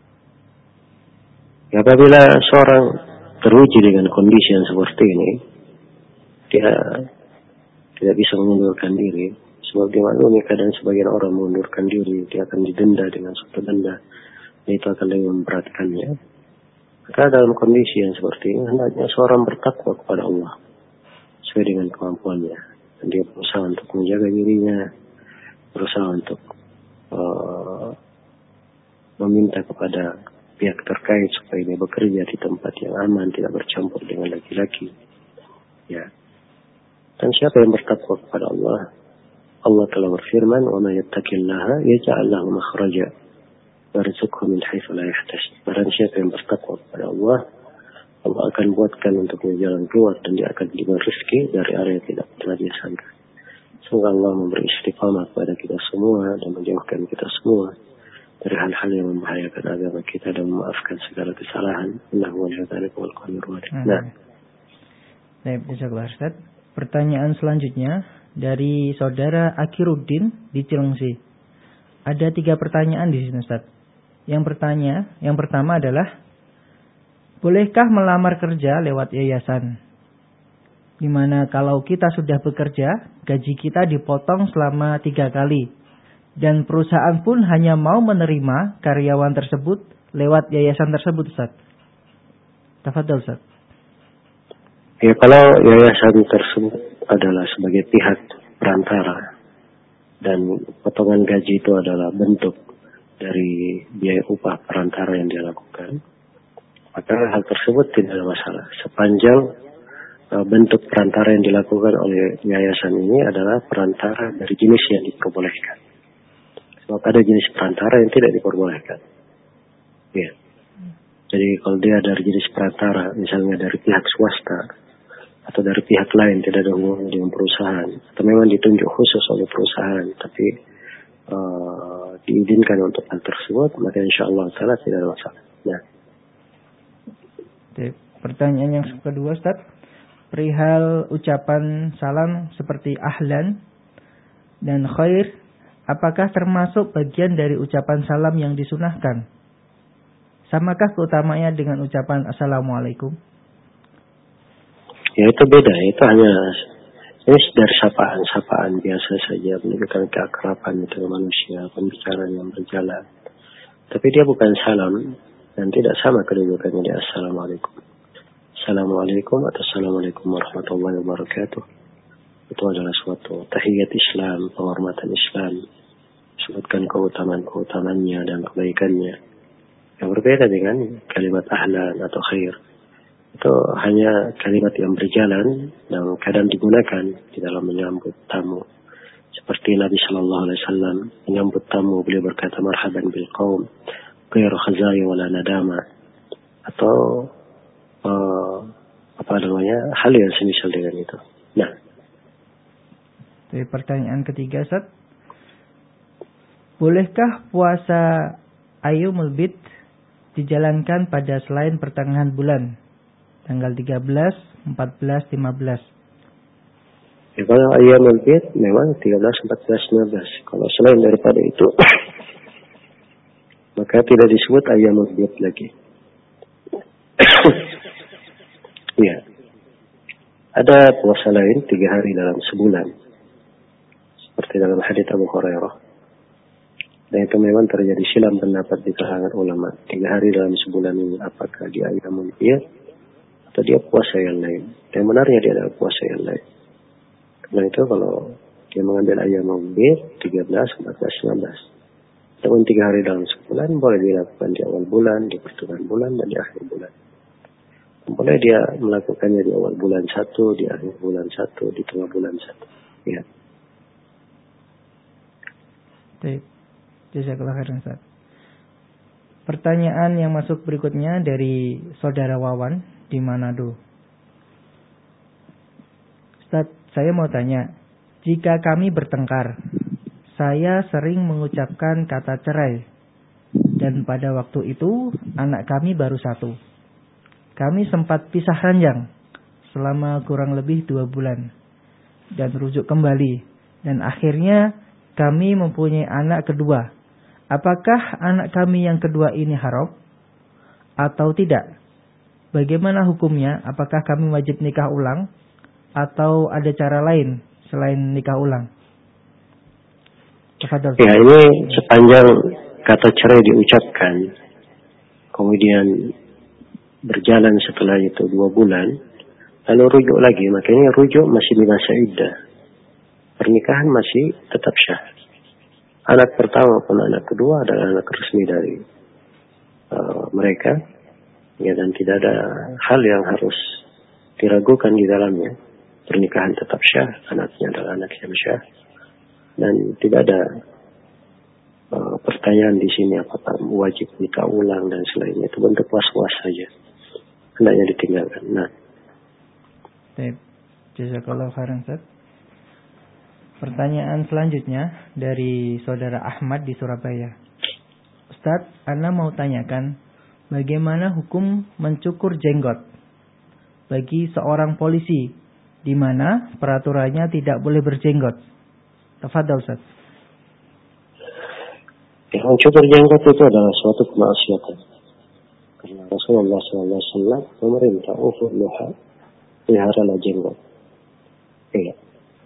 Ya, apabila seorang teruji dengan kondisi yang seperti ini, dia tidak bisa mengundurkan diri. Sebab dimaklumi kadang sebagian orang mengundurkan diri, dia akan didenda dengan suatu denda. Itu akan lebih memberatkannya. Maka dalam kondisi yang seperti ini, hendaknya seorang bertakwa kepada Allah sesuai dengan kemampuannya. Dan dia berusaha untuk menjaga dirinya, berusaha untuk uh, meminta kepada pihak terkait supaya dia bekerja di tempat yang aman, tidak bercampur dengan laki-laki. Ya. Dan siapa yang bertakwa kepada Allah, Allah telah berfirman, "Wa may yattaqillaha yaj'al lahu makhraja warzuqhu min haitsu la yahtasib." Barang siapa yang bertakwa kepada Allah, Allah akan buatkan untuknya jalan keluar dan dia akan diberi rezeki dari arah yang tidak pernah dia sangka. Semoga Allah memberi istiqamah kepada kita semua dan menjauhkan kita semua dari hal-hal yang membahayakan agama kita dan memaafkan segala kesalahan. Innahu waliyyu dzalika wal qadiru alaih. Nah. Baik, jazakallahu Ustaz. Pertanyaan selanjutnya dari saudara Akiruddin di Cilengsi. Ada tiga pertanyaan di sini, Ustaz. Yang pertanya, yang pertama adalah, bolehkah melamar kerja lewat yayasan? Di mana kalau kita sudah bekerja, gaji kita dipotong selama tiga kali. Dan perusahaan pun hanya mau menerima karyawan tersebut lewat yayasan tersebut, Ustaz. Tafadhol, Ustaz. Ya, kalau yayasan tersebut adalah sebagai pihak perantara dan potongan gaji itu adalah bentuk dari biaya upah perantara yang dia lakukan, maka hal tersebut tidak ada masalah. Sepanjang uh, bentuk perantara yang dilakukan oleh yayasan ini adalah perantara dari jenis yang diperbolehkan. Sebab ada jenis perantara yang tidak diperbolehkan. Ya. Jadi kalau dia dari jenis perantara, misalnya dari pihak swasta, atau dari pihak lain tidak ada hubungan dengan perusahaan, atau memang ditunjuk khusus oleh perusahaan tapi uh, diizinkan untuk hal tersebut, maka insya Allah taala tidak ada masalah. Nah. Oke, pertanyaan yang kedua, Ustaz, perihal ucapan salam seperti ahlan dan khair, apakah termasuk bagian dari ucapan salam yang disunahkan samakah keutamaannya dengan ucapan Assalamualaikum? Ya itu beda, itu hanya ini dari sapaan-sapaan biasa saja, menunjukkan keakraban itu manusia, pembicaraan yang berjalan. Tapi dia bukan salam dan tidak sama kedudukannya di Assalamualaikum. Assalamualaikum atau Assalamualaikum warahmatullahi wabarakatuh. Itu adalah suatu tahiyat Islam, penghormatan Islam. Sebutkan keutamaan-keutamaannya dan kebaikannya. Yang berbeda dengan kalimat ahlan atau khair. Itu hanya kalimat yang berjalan dan kadang digunakan di dalam menyambut tamu. Seperti Nabi Shallallahu Alaihi Wasallam menyambut tamu, beliau berkata marhaban bil qaum, ghairu khazai wala nadama. Atau uh, apa namanya hal yang semisal dengan itu. Nah, jadi pertanyaan ketiga, Ustaz. Bolehkah puasa Ayyamul Bid dijalankan pada selain pertengahan bulan? Tanggal tiga belas, empat belas, lima belas. Ya, kalau Ayyamul Bid memang tiga belas, empat belas, lima belas. Kalau selain daripada itu maka tidak disebut Ayyamul Bid lagi. Ya. Ada puasa lain tiga hari dalam sebulan. Seperti dalam hadits Abu Hurairah. Dan itu memang terjadi silam pendapat di kalangan ulama. Tiga hari dalam sebulan ini apakah dia Ayyamul Bid atau dia puasa yang lain. Yang benarnya dia adalah puasa yang lain. Karena itu kalau dia mengambil Ayyamul Bid tiga belas, empat belas, lima belas. Ataupun tiga hari dalam sebulan boleh dilakukan di awal bulan, di pertengahan bulan, dan di akhir bulan. Boleh dia melakukannya di awal bulan satu, di akhir bulan satu, di tengah bulan satu. Ya. Baik. Jazakallah khairan, Ustaz. Pertanyaan yang masuk berikutnya dari saudara Wawan di Manado. Ustaz, saya mau tanya, jika kami bertengkar, saya sering mengucapkan kata cerai, dan pada waktu itu anak kami baru satu. Kami sempat pisah ranjang selama kurang lebih dua bulan dan rujuk kembali, dan akhirnya kami mempunyai anak kedua. Apakah anak kami yang kedua ini haram atau tidak? Bagaimana hukumnya? Apakah kami wajib nikah ulang atau ada cara lain selain nikah ulang? Tafadhol. Ya, ini sepanjang kata cerai diucapkan, kemudian berjalan setelah itu dua bulan, lalu rujuk lagi, makanya rujuk masih di masa iddah. Pernikahan masih tetap syah. Anak pertama pun anak kedua adalah anak resmi dari uh, mereka, ya, dan tidak ada hal yang harus diragukan di dalamnya. Pernikahan tetap syah, anaknya adalah anak yang syah, dan tidak ada uh, pertanyaan di sini apakah wajib nikah ulang dan selainnya. Itu bentuk was-was saja, hendaknya ditinggalkan. Nah, baik, jazakallahu khairan, Ustaz. Pertanyaan selanjutnya dari saudara Ahmad di Surabaya. Ustaz, Ana mau tanyakan, bagaimana hukum mencukur jenggot bagi seorang polisi di mana peraturannya tidak boleh berjenggot? Tafadhol, Ustaz. Ya, mencukur jenggot itu adalah suatu kemaksiatan. Karena Rasulullah shallallahu alaihi wasallam memerintah ufur luha, peliharalah jenggot. Iya.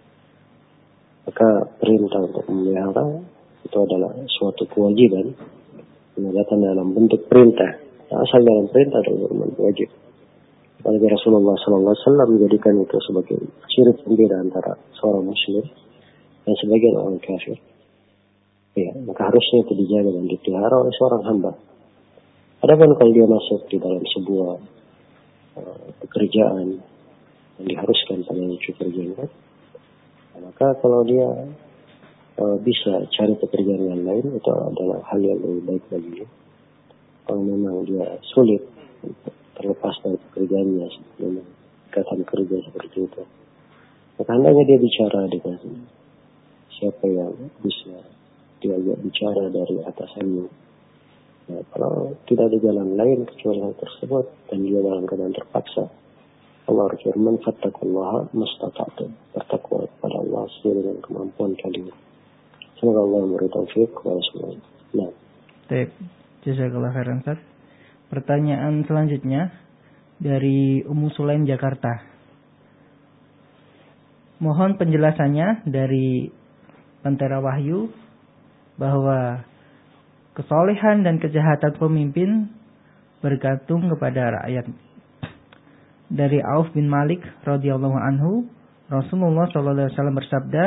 Maka perintah untuk memelihara itu adalah suatu kewajiban yang datang dalam bentuk perintah. Asal dalam perintah adalah bentuk wajib. Apalagi Rasulullah shallallahu alaihi wasallam menjadikan itu sebagai ciri pembeda antara seorang muslim dan sebagian orang kafir. Ya, maka harusnya itu dijaga dan dipelihara oleh seorang hamba. Adapun kalau dia masuk di dalam sebuah uh, pekerjaan yang diharuskan pada cukur jenggot, maka kalau dia uh, bisa cari pekerjaan yang lain, itu adalah hal yang lebih baik baginya. Kalau memang dia sulit terlepas dari pekerjaannya, memang ikatan kerja seperti itu, maka hendaknya dia bicara dengan siapa yang bisa diajak bicara dari atasannya. Ya, kalau tidak ada jalan lain kecuali hal tersebut dan dia dalam keadaan terpaksa, Allah berfirman, fattaqullaha mastata'tum. Bertakwa kepada Allah sesuai dengan kemampuan kalian. Semoga Allah memberi taufik kepada semuanya. Nah. Baik, jazakallahu khairan, Ustaz. Pertanyaan selanjutnya dari Ummu Sulaim Jakarta. Mohon penjelasannya dari Lentera Wahyu bahwa kesolehan dan kejahatan pemimpin bergantung kepada rakyat. Dari Auf bin Malik radhiyallahu anhu, Rasulullah shallallahu alaihi wasallam bersabda,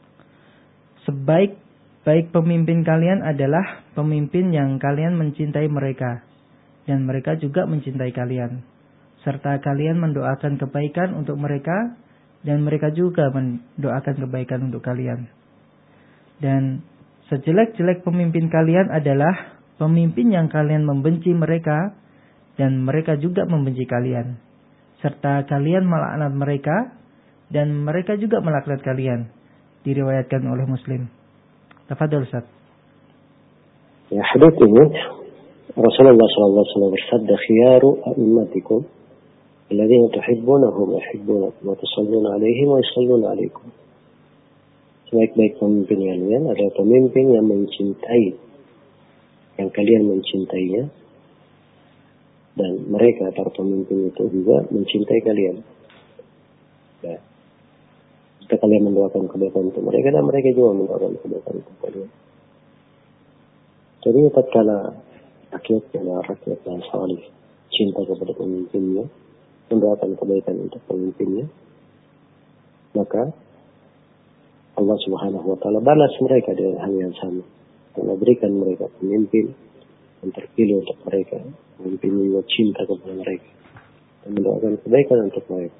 sebaik-baik pemimpin kalian adalah pemimpin yang kalian mencintai mereka dan mereka juga mencintai kalian, serta kalian mendoakan kebaikan untuk mereka dan mereka juga mendoakan kebaikan untuk kalian. Dan sejelek-jelek pemimpin kalian adalah pemimpin yang kalian membenci mereka dan mereka juga membenci kalian, serta kalian melaknat mereka dan mereka juga melaknat kalian. Diriwayatkan oleh Muslim. Tafadhol Ustaz. Ya, hadits ini Rasulullah shallallahu alaihi wasallam bersabda, khiyaru a'immatikum alladzina tuhibbunahum wa yuhibbunakum wa tusalluna alaihim wa yusalluna alaikum. Sebaik-baik pemimpin kalian adalah pemimpin yang mencintai, yang kalian mencintainya, dan mereka para pemimpin itu juga mencintai kalian. Ya. Jika kalian mendoakan kebaikan untuk mereka dan mereka juga mendoakan kebaikan untuk kalian. Jadi tatkala rakyat adalah rakyat yang salih, cinta kepada pemimpinnya, mendoakan kebaikan untuk pemimpinnya, maka Allah Subhanahu wa taala balas mereka dengan hal yang sama. Allah berikan mereka pemimpin yang terpilih untuk mereka, pemimpin yang cinta kepada mereka dan mendoakan kebaikan untuk mereka.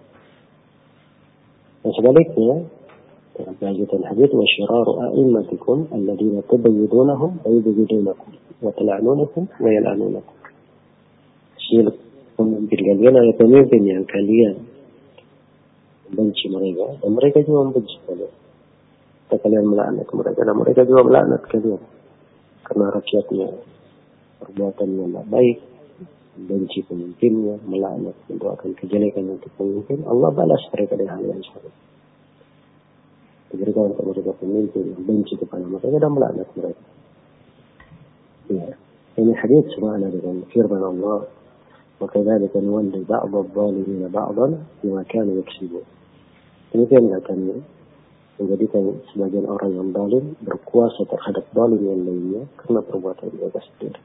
Dan sebaliknya, dalam kelanjutan hadits, wa syiraru a'immatikum alladziina tubayyidunahum wa yubghidunakum wa tal'anunakum wa yal'anunakum. Sila pemimpin kalian adalah pemimpin yang kalian membenci mereka dan mereka juga membenci kalian. Jika kalian melaknat mereka dan mereka juga melaknat kalian karena rakyatnya perbuatannya tidak baik, membenci pemimpinnya, melaknat, mendoakan kejelekan untuk pemimpin, Allah balas mereka dengan hal yang sama. Diberikan kepada mereka pemimpin yang benci kepada mereka dan melaknat mereka. Ya. Ini hadits semakna dengan firman Allah, وَكَذَلِكَ نُوَلِّي بَعْضَ الظَّالِمِينَ بَعْضًا بِمَا كَانُوا يَكْسِبُونَ. Demikianlah kami menjadikan sebagian orang yang zalim berkuasa terhadap zalim yang lainnya karena perbuatan mereka sendiri.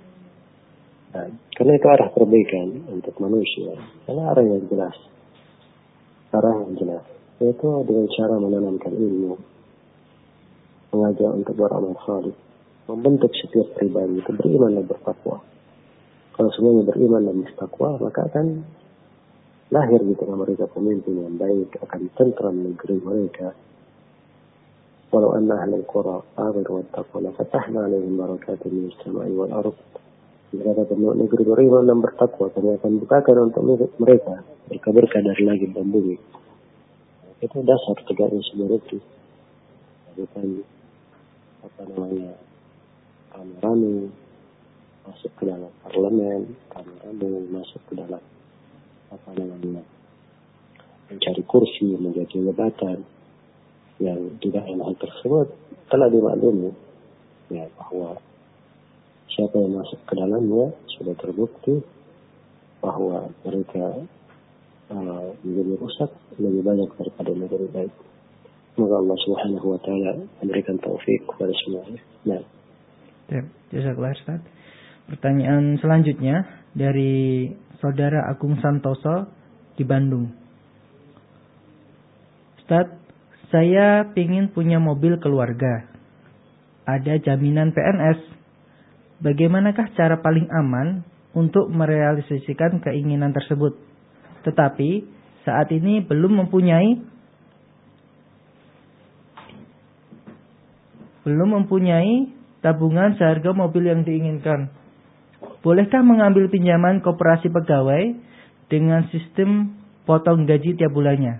Nah, karena itu arah perbaikan untuk manusia, karena arah yang jelas, arah yang jelas, yaitu dengan cara menanamkan ilmu, mengajak untuk beramal saleh, membentuk setiap pribadi itu beriman dan bertakwa. Kalau semuanya beriman dan bertakwa, maka akan lahir di tengah mereka pemimpin yang baik, akan tentram negeri mereka. Walau anna ahlal qura amanu wattaqu la fatahna 'alaihim barakatin minas sama'i wal ardh. Jika penduduk negeri beriman dan bertakwa, kami akan bukakan untuk mereka berkah-berkah dari langit dan bumi. Itu dasar tegaknya sebuah negeri. Bukan apa namanya rame-rame masuk ke dalam parlemen, rame-rame masuk ke dalam apa namanya mencari kursi, menjadi jabatan, yang tidak dalam hal tersebut telah dimaklumi ya bahwa siapa yang masuk ke dalamnya sudah terbukti bahwa mereka uh, menjadi rusak lebih banyak daripada menjadi baik. Semoga Allah Subhanahu wa taala memberikan taufik kepada semuanya. Nah, jazakallah Ustaz. Pertanyaan selanjutnya dari Saudara Agung Santoso di Bandung. Ustaz, saya ingin punya mobil keluarga. Ada jaminan P N S. Bagaimanakah cara paling aman untuk merealisasikan keinginan tersebut? Tetapi saat ini belum mempunyai belum mempunyai tabungan seharga mobil yang diinginkan. Bolehkah mengambil pinjaman koperasi pegawai dengan sistem potong gaji tiap bulannya?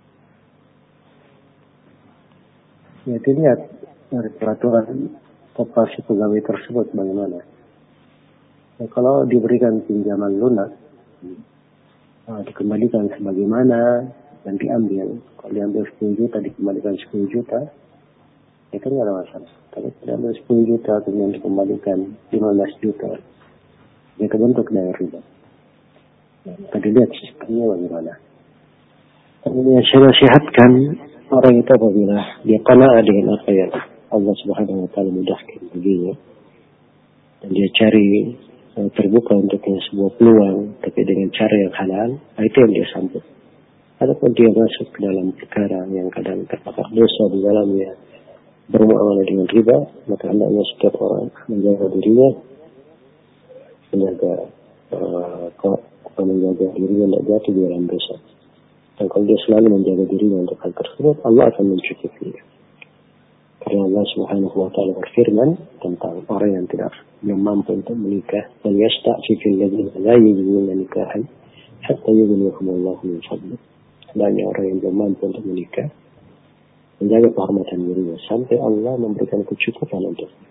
Ya, dilihat dari peraturan koperasi pegawai tersebut bagaimana. Ya, kalau diberikan pinjaman lunak, nah, dikembalikan sebagaimana dan diambil. Kalau diambil sepuluh juta, dikembalikan sepuluh juta, itu tidak ada masalah. Tapi diambil sepuluh juta, kemudian dikembalikan lima belas juta, Dia kebentuk dari riba. Tadi lihat sistemnya bagaimana. Kemudian saya nasihatkan orang itu apabila dia qanaah dengan apa yang Allah Subhanahu wa taala mudahkan baginya, dan dia cari uh, terbuka untuknya sebuah peluang tapi dengan cara yang halal, itu yang dia sambut. Adapun dia masuk ke dalam perkara yang kadang terdapat dosa di dalamnya, bermuamalah dengan riba, maka hendaknya setiap orang menjaga dirinya, menjaga uh, kok menjaga dirinya tidak jatuh di dalam dosa. Dan kalau dia selalu menjaga dirinya untuk hal tersebut, Allah akan mencukupinya. Karena Allah Subhanahu wa taala berfirman tentang orang yang tidak belum mampu untuk menikah, dan yasta'fifil ladzina la yajiduna nikahan hatta yughniyahumullahu min fadlih. Banyak orang yang belum mampu untuk menikah, menjaga kehormatan dirinya sampai Allah memberikan kecukupan untuknya.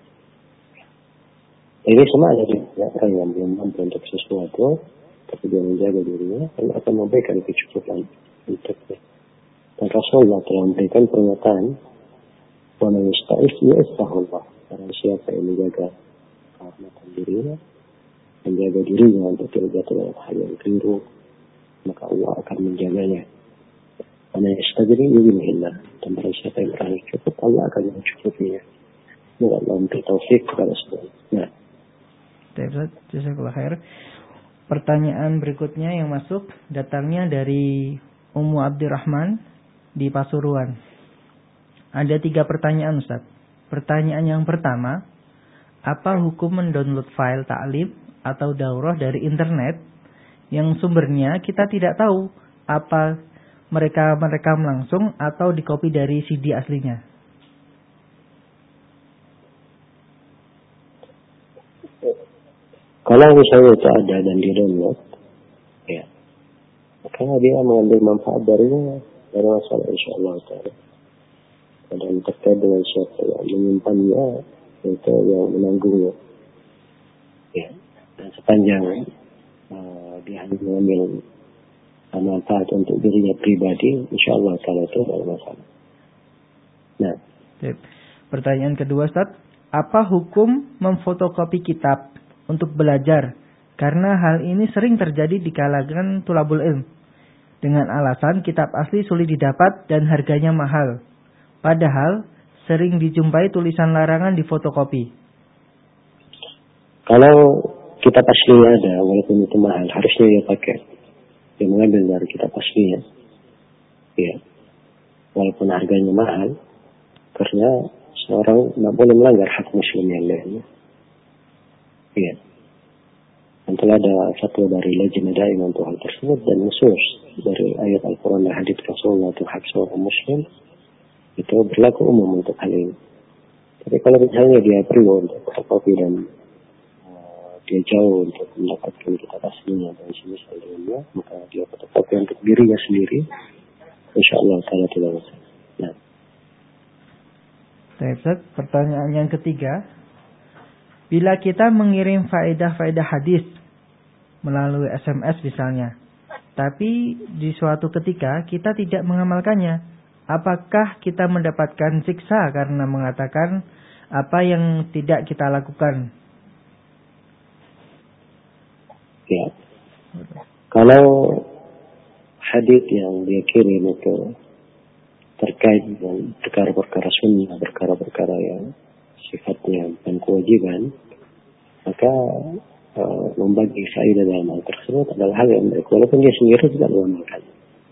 Ini sama ada dengan orang yang belum mampu untuk sesuatu, tapi dia menjaga dirinya, Allah akan memberikan kecukupan untuknya. Dan Rasulullah telah memberikan pernyataan, wa man yasta'if ya'iffahu Allah. Barang siapa yang menjaga kehormatan dirinya, menjaga dirinya untuk tidak jatuh dalam hal yang keliru, maka Allah akan menjaganya. Wa man yastagni yughnihillah. Dan barang siapa yang merasa cukup, Allah akan mencukupinya. Semoga Allah memberi taufik kepada semuanya. Nah. Baik, jazakallahu khair. Pertanyaan berikutnya yang masuk datangnya dari Ummu Abdurrahman di Pasuruan. Ada tiga pertanyaan, Ustaz. Pertanyaan yang pertama, apa hukum mendownload file taklim atau daurah dari internet yang sumbernya kita tidak tahu apa mereka merekam langsung atau dikopi dari C D aslinya? Kalau misalnya itu ada dan di download, ya, maka dia mengambil manfaat darinya, dari masalah insyaallah taala. Dan terkait dengan siapa yang menyimpannya, itu yang menanggungnya. Ya, dan sepanjang uh, dia hanya mengambil manfaat untuk dirinya pribadi, insyaallah taala itu tidak masalah. Nah, pertanyaan kedua, Ustaz, apa hukum memfotokopi kitab untuk belajar? Karena hal ini sering terjadi di kalangan tulabul ilm dengan alasan kitab asli sulit didapat dan harganya mahal. Padahal sering dijumpai tulisan larangan di fotokopi. Kalau kitab aslinya ada, walaupun itu mahal, harusnya dia pakai. Dia mengambil dari kitab aslinya. Ya. Walaupun harganya mahal, karena seorang tidak boleh melanggar hak muslim yang lainnya. Ya. Dan telah ada fatwa dari Lajnah Daimah untuk hal tersebut, dan nusus dari ayat Al-Quran dan hadits Rasulullah untuk hak seorang muslim itu berlaku umum untuk hal ini. Tapi kalau misalnya dia perlu untuk fotokopi dan uh, dia jauh untuk mendapatkan kitab aslinya dan semisal dengannya, maka dia fotokopi untuk dirinya sendiri, insyaallah taala tidak masalah. Nah. Baik, pertanyaan yang ketiga, bila kita mengirim faedah-faedah hadis melalui S M S misalnya, tapi di suatu ketika kita tidak mengamalkannya, apakah kita mendapatkan siksa karena mengatakan apa yang tidak kita lakukan? Ya. Kalau hadis yang dia kirim itu terkait dengan perkara-perkara sunnah, perkara-perkara yang sifatnya dan kewajiban, maka uh, membagi faedah dalam hal tersebut adalah hal yang baik, walaupun dia sendiri tidak mengamalkan.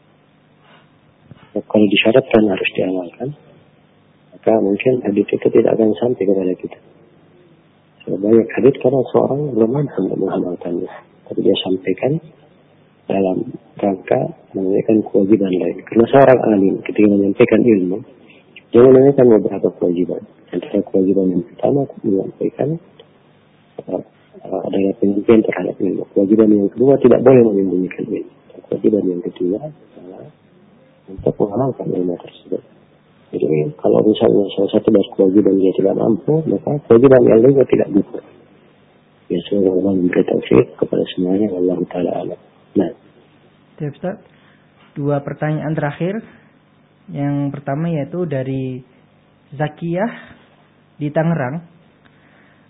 Kalau disyaratkan harus diamalkan, maka mungkin hadis itu tidak akan sampai kepada kita. Banyak hadis karena seorang belum mampu untuk mengamalkannya, tapi dia sampaikan dalam rangka menunaikan kewajiban lain. Karena seorang alim ketika menyampaikan ilmu, dia menunaikan beberapa kewajiban. Antara kewajiban yang pertama menyampaikan uh, uh, adalah penyampaian terhadap ilmu. Kewajiban yang kedua tidak boleh menyembunyikan ilmu. Kewajiban yang ketiga adalah untuk mengamalkan ilmu tersebut. Jadi kalau misalnya salah satu dari kewajiban dia tidak mampu, maka kewajiban yang lainnya tidak gugur. Ya, semoga Allah memberi taufik kepada semuanya. Allah Ta'ala alam. Nah, ya, Ustaz, dua pertanyaan terakhir. Yang pertama yaitu dari Zakiyah di Tangerang.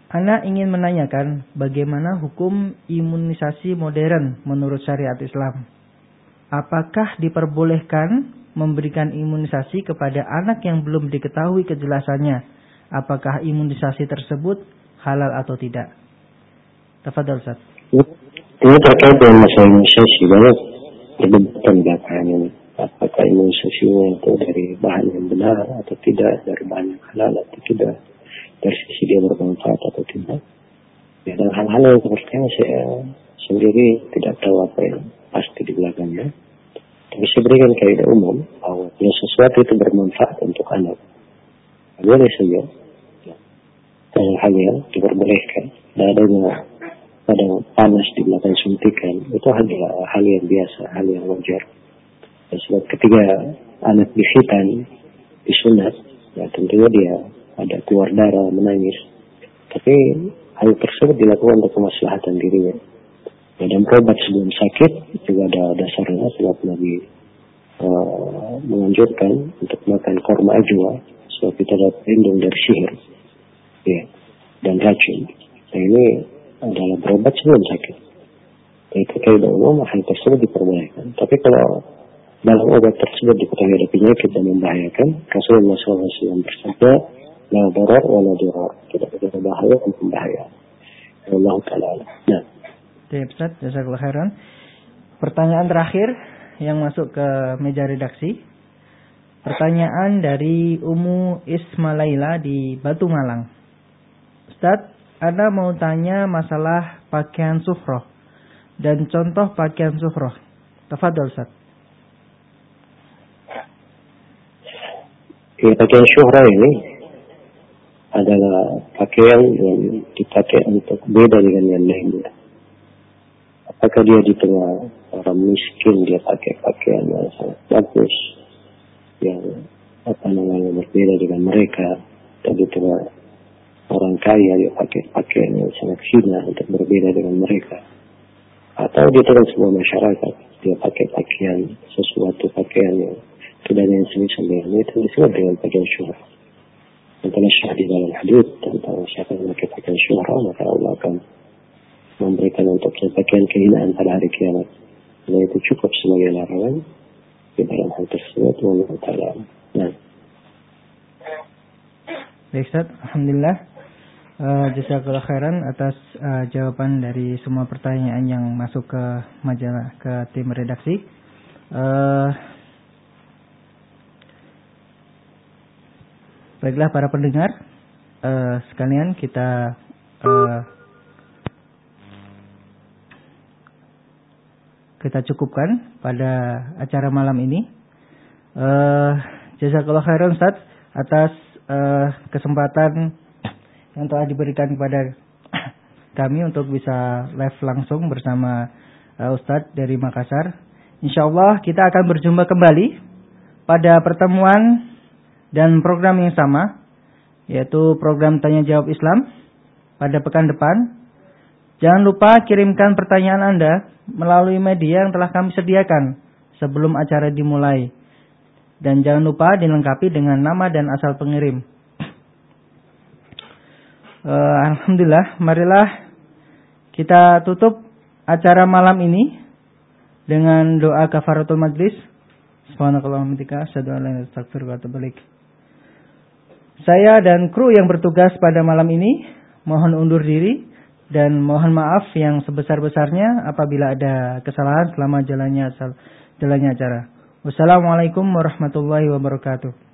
Ana ingin menanyakan bagaimana hukum imunisasi modern menurut syariat Islam. Apakah diperbolehkan memberikan imunisasi kepada anak yang belum diketahui kejelasannya? Apakah imunisasi tersebut halal atau tidak? Tafadhal Ustaz. Ini terkait dengan masalah imunisasi, banyak perdebatan belakangan ini. Apakah imunisasinya itu dari bahan yang benar atau tidak, dari bahan yang halal atau tidak, dari sisi dia bermanfaat atau tidak. Ya, dan hal-hal yang seperti ini saya sendiri tidak tahu apa yang pasti di belakangnya. Tapi saya berikan kaidah umum bahwa sesuatu itu bermanfaat untuk anak. Boleh saja. Dan hal yang diperbolehkan. Dan adanya pada panas di belakang suntikan itu adalah hal yang biasa, hal yang wajar. Dan sebab ketika anak dihitan, disunat, ya tentunya dia ada keluar darah, menangis. Tapi hal tersebut dilakukan untuk kemaslahatan dirinya. Ya, dan berobat sebelum sakit juga ada dasarnya, sebab Nabi uh, menganjurkan untuk makan korma ajwa sebab kita dapat lindung dari sihir, ya, dan racun. Nah, ini adalah berobat sebelum sakit. Itu kaidah umum, hal tersebut diperbolehkan. Tapi kalau dalam obat tersebut diketahui ada penyakit dan membahayakan, Rasulullah shallallahu alaihi wasallam bersabda, la darar wa la dirar, tidak ada bahaya dan pembahayaan. Allah Taala. Nah. Baik, Ustaz, jazakallahu khairan. Pertanyaan terakhir yang masuk ke meja redaksi. Pertanyaan dari Umu Ismalaila di Batu Malang. Ustaz, Anda mau tanya masalah pakaian suhroh dan contoh pakaian suhroh. Tafadhol, Ustaz. Ya, pakaian syuhra ini adalah pakaian yang dipakai untuk beda dengan yang lainnya. Apakah dia di tengah orang miskin dia pakai pakaian yang sangat bagus, yang apa namanya berbeda dengan mereka, dan di tengah orang kaya dia pakai pakaian yang sangat hina untuk berbeda dengan mereka, atau di tengah sebuah masyarakat dia pakai pakaian sesuatu pakaian yang tidak yang semisal dengan itu disebut dengan pakaian syuhra. Tentang syahdi dalam hadits tentang siapa yang pakai pakaian syuhra, maka Allah akan memberikan untuknya pakaian kehinaan pada hari kiamat. Dan itu cukup sebagai larangan di dalam hal tersebut. Allah Ta'ala. Nah. Baik, Ustaz, alhamdulillah. Uh, Jazakallahu khairan atas uh, jawaban dari semua pertanyaan yang masuk ke majalah, ke tim redaksi. Uh, baiklah para pendengar, uh, sekalian kita uh, kita cukupkan pada acara malam ini. Uh, Jazakallahu khairan Ustaz atas uh, kesempatan yang telah diberikan kepada kami untuk bisa live langsung bersama uh, Ustaz dari Makassar. Insyaallah kita akan berjumpa kembali pada pertemuan dan program yang sama, yaitu program Tanya Jawab Islam pada pekan depan. Jangan lupa kirimkan pertanyaan Anda melalui media yang telah kami sediakan sebelum acara dimulai. Dan jangan lupa dilengkapi dengan nama dan asal pengirim. Uh, Alhamdulillah, marilah kita tutup acara malam ini dengan doa kafaratul majlis. Subhanakallahumma wa bihamdika asyhadu an la ilaha illa anta astaghfiruka wa atubu ilaik. Saya dan kru yang bertugas pada malam ini mohon undur diri dan mohon maaf yang sebesar-besarnya apabila ada kesalahan selama jalannya jalannya acara. Wassalamualaikum warahmatullahi wabarakatuh.